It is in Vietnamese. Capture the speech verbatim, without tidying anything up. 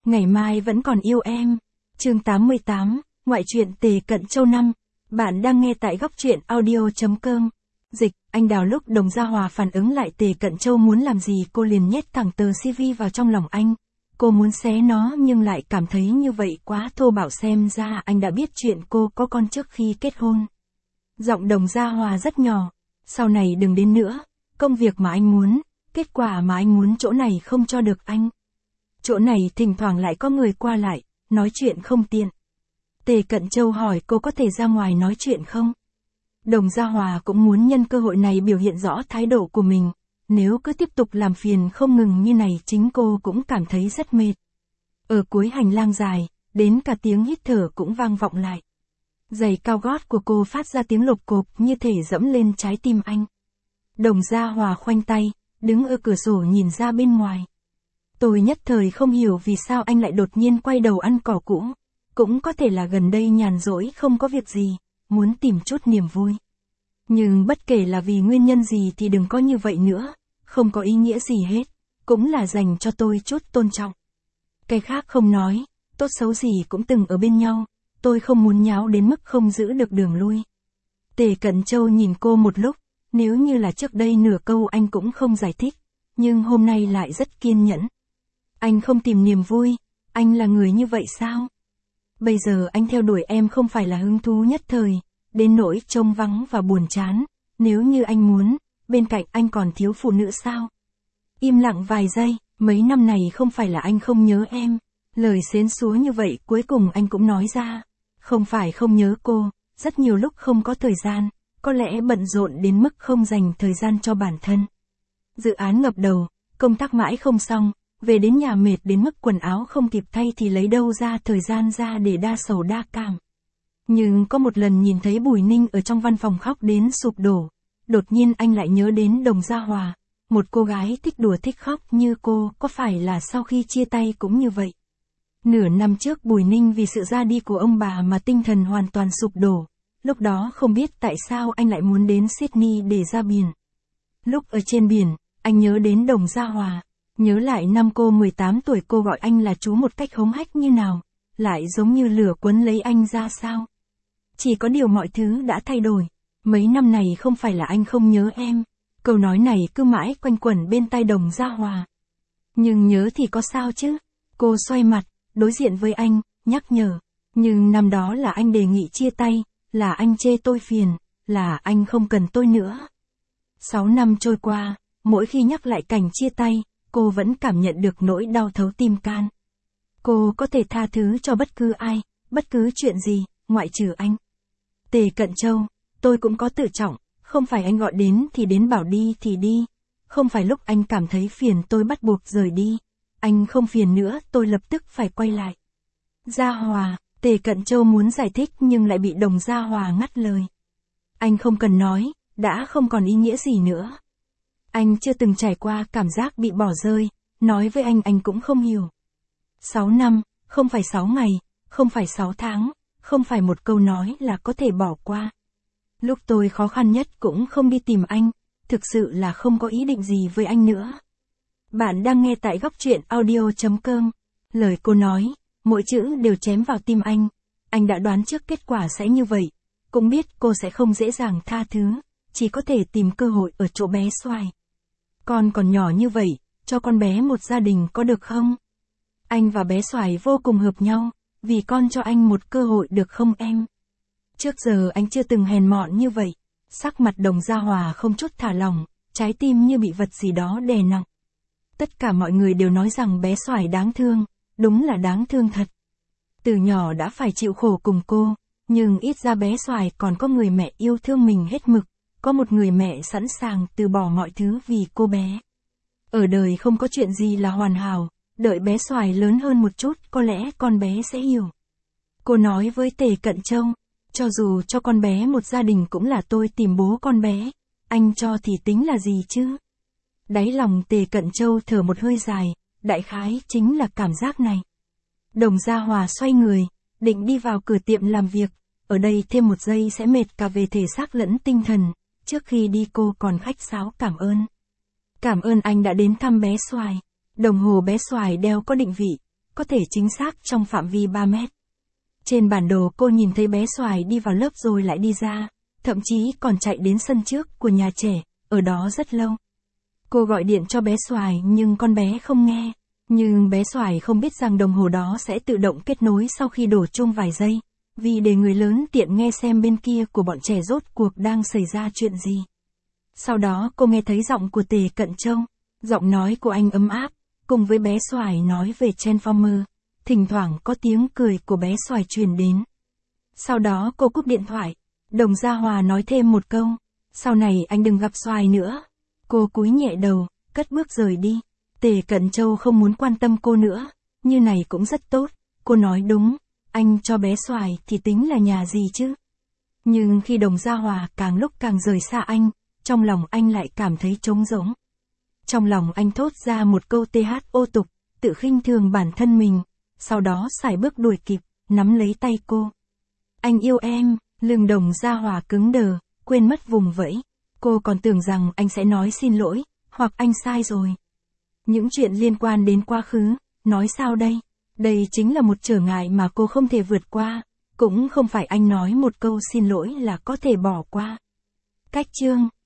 ngày mai vẫn còn yêu em. Chương tám mươi tám, ngoại truyện Tề Cận Châu năm. Bạn đang nghe tại góc truyện audio.com. Dịch, anh Đào lúc Đồng Gia Hòa phản ứng lại Tề Cận Châu muốn làm gì cô liền nhét thẳng tờ xê vê vào trong lòng anh. Cô muốn xé nó nhưng lại cảm thấy như vậy quá thô bạo, xem ra anh đã biết chuyện cô có con trước khi kết hôn. Giọng Đồng Gia Hòa rất nhỏ. Sau này đừng đến nữa, công việc mà anh muốn, kết quả mà anh muốn chỗ này không cho được anh. Chỗ này thỉnh thoảng lại có người qua lại, nói chuyện không tiện. Tề Cận Châu hỏi cô có thể ra ngoài nói chuyện không? Đồng Gia Hòa cũng muốn nhân cơ hội này biểu hiện rõ thái độ của mình. Nếu cứ tiếp tục làm phiền không ngừng như này chính cô cũng cảm thấy rất mệt. Ở cuối hành lang dài, đến cả tiếng hít thở cũng vang vọng lại. Giày cao gót của cô phát ra tiếng lộp cộp như thể dẫm lên trái tim anh. Đồng Gia Hòa khoanh tay, đứng ở cửa sổ nhìn ra bên ngoài. Tôi nhất thời không hiểu vì sao anh lại đột nhiên quay đầu ăn cỏ cũ. Cũng có thể là gần đây nhàn rỗi không có việc gì, muốn tìm chút niềm vui. Nhưng bất kể là vì nguyên nhân gì thì đừng có như vậy nữa, không có ý nghĩa gì hết, cũng là dành cho tôi chút tôn trọng. Cái khác không nói, tốt xấu gì cũng từng ở bên nhau, tôi không muốn nháo đến mức không giữ được đường lui. Tề Cận Châu nhìn cô một lúc, nếu như là trước đây nửa câu anh cũng không giải thích, nhưng hôm nay lại rất kiên nhẫn. Anh không tìm niềm vui, anh là người như vậy sao? Bây giờ anh theo đuổi em không phải là hứng thú nhất thời, đến nỗi trông vắng và buồn chán, nếu như anh muốn, bên cạnh anh còn thiếu phụ nữ sao? Im lặng vài giây, mấy năm này không phải là anh không nhớ em, lời xến xúa như vậy cuối cùng anh cũng nói ra, không phải không nhớ cô, rất nhiều lúc không có thời gian, có lẽ bận rộn đến mức không dành thời gian cho bản thân. Dự án ngập đầu, công tác mãi không xong, về đến nhà mệt đến mức quần áo không kịp thay thì lấy đâu ra thời gian ra để đa sầu đa cảm. Nhưng có một lần nhìn thấy Bùi Ninh ở trong văn phòng khóc đến sụp đổ, đột nhiên anh lại nhớ đến Đồng Gia Hòa, một cô gái thích đùa thích khóc như cô, có phải là sau khi chia tay cũng như vậy? Nửa năm trước Bùi Ninh vì sự ra đi của ông bà mà tinh thần hoàn toàn sụp đổ, lúc đó không biết tại sao anh lại muốn đến Sydney để ra biển. Lúc ở trên biển, anh nhớ đến Đồng Gia Hòa, nhớ lại năm cô mười tám tuổi cô gọi anh là chú một cách hống hách như nào, lại giống như lửa quấn lấy anh ra sao. Chỉ có điều mọi thứ đã thay đổi, mấy năm này không phải là anh không nhớ em, câu nói này cứ mãi quanh quẩn bên tai Đồng Gia Hòa. Nhưng nhớ thì có sao chứ, cô xoay mặt, đối diện với anh, nhắc nhở, nhưng năm đó là anh đề nghị chia tay, là anh chê tôi phiền, là anh không cần tôi nữa. Sáu năm trôi qua, mỗi khi nhắc lại cảnh chia tay, cô vẫn cảm nhận được nỗi đau thấu tim can. Cô có thể tha thứ cho bất cứ ai, bất cứ chuyện gì, ngoại trừ anh. Tề Cận Châu, tôi cũng có tự trọng, không phải anh gọi đến thì đến, bảo đi thì đi. Không phải lúc anh cảm thấy phiền tôi bắt buộc rời đi. Anh không phiền nữa tôi lập tức phải quay lại. Gia Hòa, Tề Cận Châu muốn giải thích nhưng lại bị Đồng Gia Hòa ngắt lời. Anh không cần nói, đã không còn ý nghĩa gì nữa. Anh chưa từng trải qua cảm giác bị bỏ rơi, nói với anh anh cũng không hiểu. Sáu năm, không phải sáu ngày, không phải sáu tháng, không phải một câu nói là có thể bỏ qua. Lúc tôi khó khăn nhất cũng không đi tìm anh, thực sự là không có ý định gì với anh nữa. Bạn đang nghe tại góc truyện audio.com. Lời cô nói, mỗi chữ đều chém vào tim anh. Anh đã đoán trước kết quả sẽ như vậy, cũng biết cô sẽ không dễ dàng tha thứ, chỉ có thể tìm cơ hội ở chỗ bé Xoài. Con còn nhỏ như vậy, cho con bé một gia đình có được không? Anh và bé Xoài vô cùng hợp nhau, vì con cho anh một cơ hội được không em? Trước giờ anh chưa từng hèn mọn như vậy. Sắc mặt Đồng Gia Hòa không chút thả lỏng, trái tim như bị vật gì đó đè nặng. Tất cả mọi người đều nói rằng bé Xoài đáng thương, đúng là đáng thương thật. Từ nhỏ đã phải chịu khổ cùng cô, nhưng ít ra bé Xoài còn có người mẹ yêu thương mình hết mực, có một người mẹ sẵn sàng từ bỏ mọi thứ vì cô bé. Ở đời không có chuyện gì là hoàn hảo, đợi bé Xoài lớn hơn một chút có lẽ con bé sẽ hiểu. Cô nói với Tề Cận Châu, cho dù cho con bé một gia đình cũng là tôi tìm bố con bé, anh cho thì tính là gì chứ? Đáy lòng Tề Cận Châu thở một hơi dài, đại khái chính là cảm giác này. Đồng Gia Hòa xoay người, định đi vào cửa tiệm làm việc, ở đây thêm một giây sẽ mệt cả về thể xác lẫn tinh thần, trước khi đi cô còn khách sáo cảm ơn. Cảm ơn anh đã đến thăm bé Xoài, đồng hồ bé Xoài đeo có định vị, có thể chính xác trong phạm vi ba mét. Trên bản đồ cô nhìn thấy bé Soài đi vào lớp rồi lại đi ra, thậm chí còn chạy đến sân trước của nhà trẻ, ở đó rất lâu. Cô gọi điện cho bé Soài nhưng con bé không nghe. Nhưng bé Soài không biết rằng đồng hồ đó sẽ tự động kết nối sau khi đổ chuông vài giây, vì để người lớn tiện nghe xem bên kia của bọn trẻ rốt cuộc đang xảy ra chuyện gì. Sau đó cô nghe thấy giọng của Tề Cận Châu, giọng nói của anh ấm áp, cùng với bé Soài nói về Transformer, thỉnh thoảng có tiếng cười của bé Soài truyền đến. Sau đó cô cúp điện thoại, Đồng Gia Hòa nói thêm một câu, sau này anh đừng gặp Soài nữa. Cô cúi nhẹ đầu, cất bước rời đi. Tề Cận Châu không muốn quan tâm cô nữa, như này cũng rất tốt, cô nói đúng, anh cho bé Soài thì tính là nhà gì chứ. Nhưng khi Đồng Gia Hòa càng lúc càng rời xa anh, trong lòng anh lại cảm thấy trống rỗng. Trong lòng anh thốt ra một câu th ô tục, tự khinh thường bản thân mình, sau đó sải bước đuổi kịp, nắm lấy tay cô. Anh yêu em, lưng Đồng Gia Hòa cứng đờ, quên mất vùng vẫy. Cô còn tưởng rằng anh sẽ nói xin lỗi, hoặc anh sai rồi. Những chuyện liên quan đến quá khứ, nói sao đây? Đây chính là một trở ngại mà cô không thể vượt qua, cũng không phải anh nói một câu xin lỗi là có thể bỏ qua. Cách chương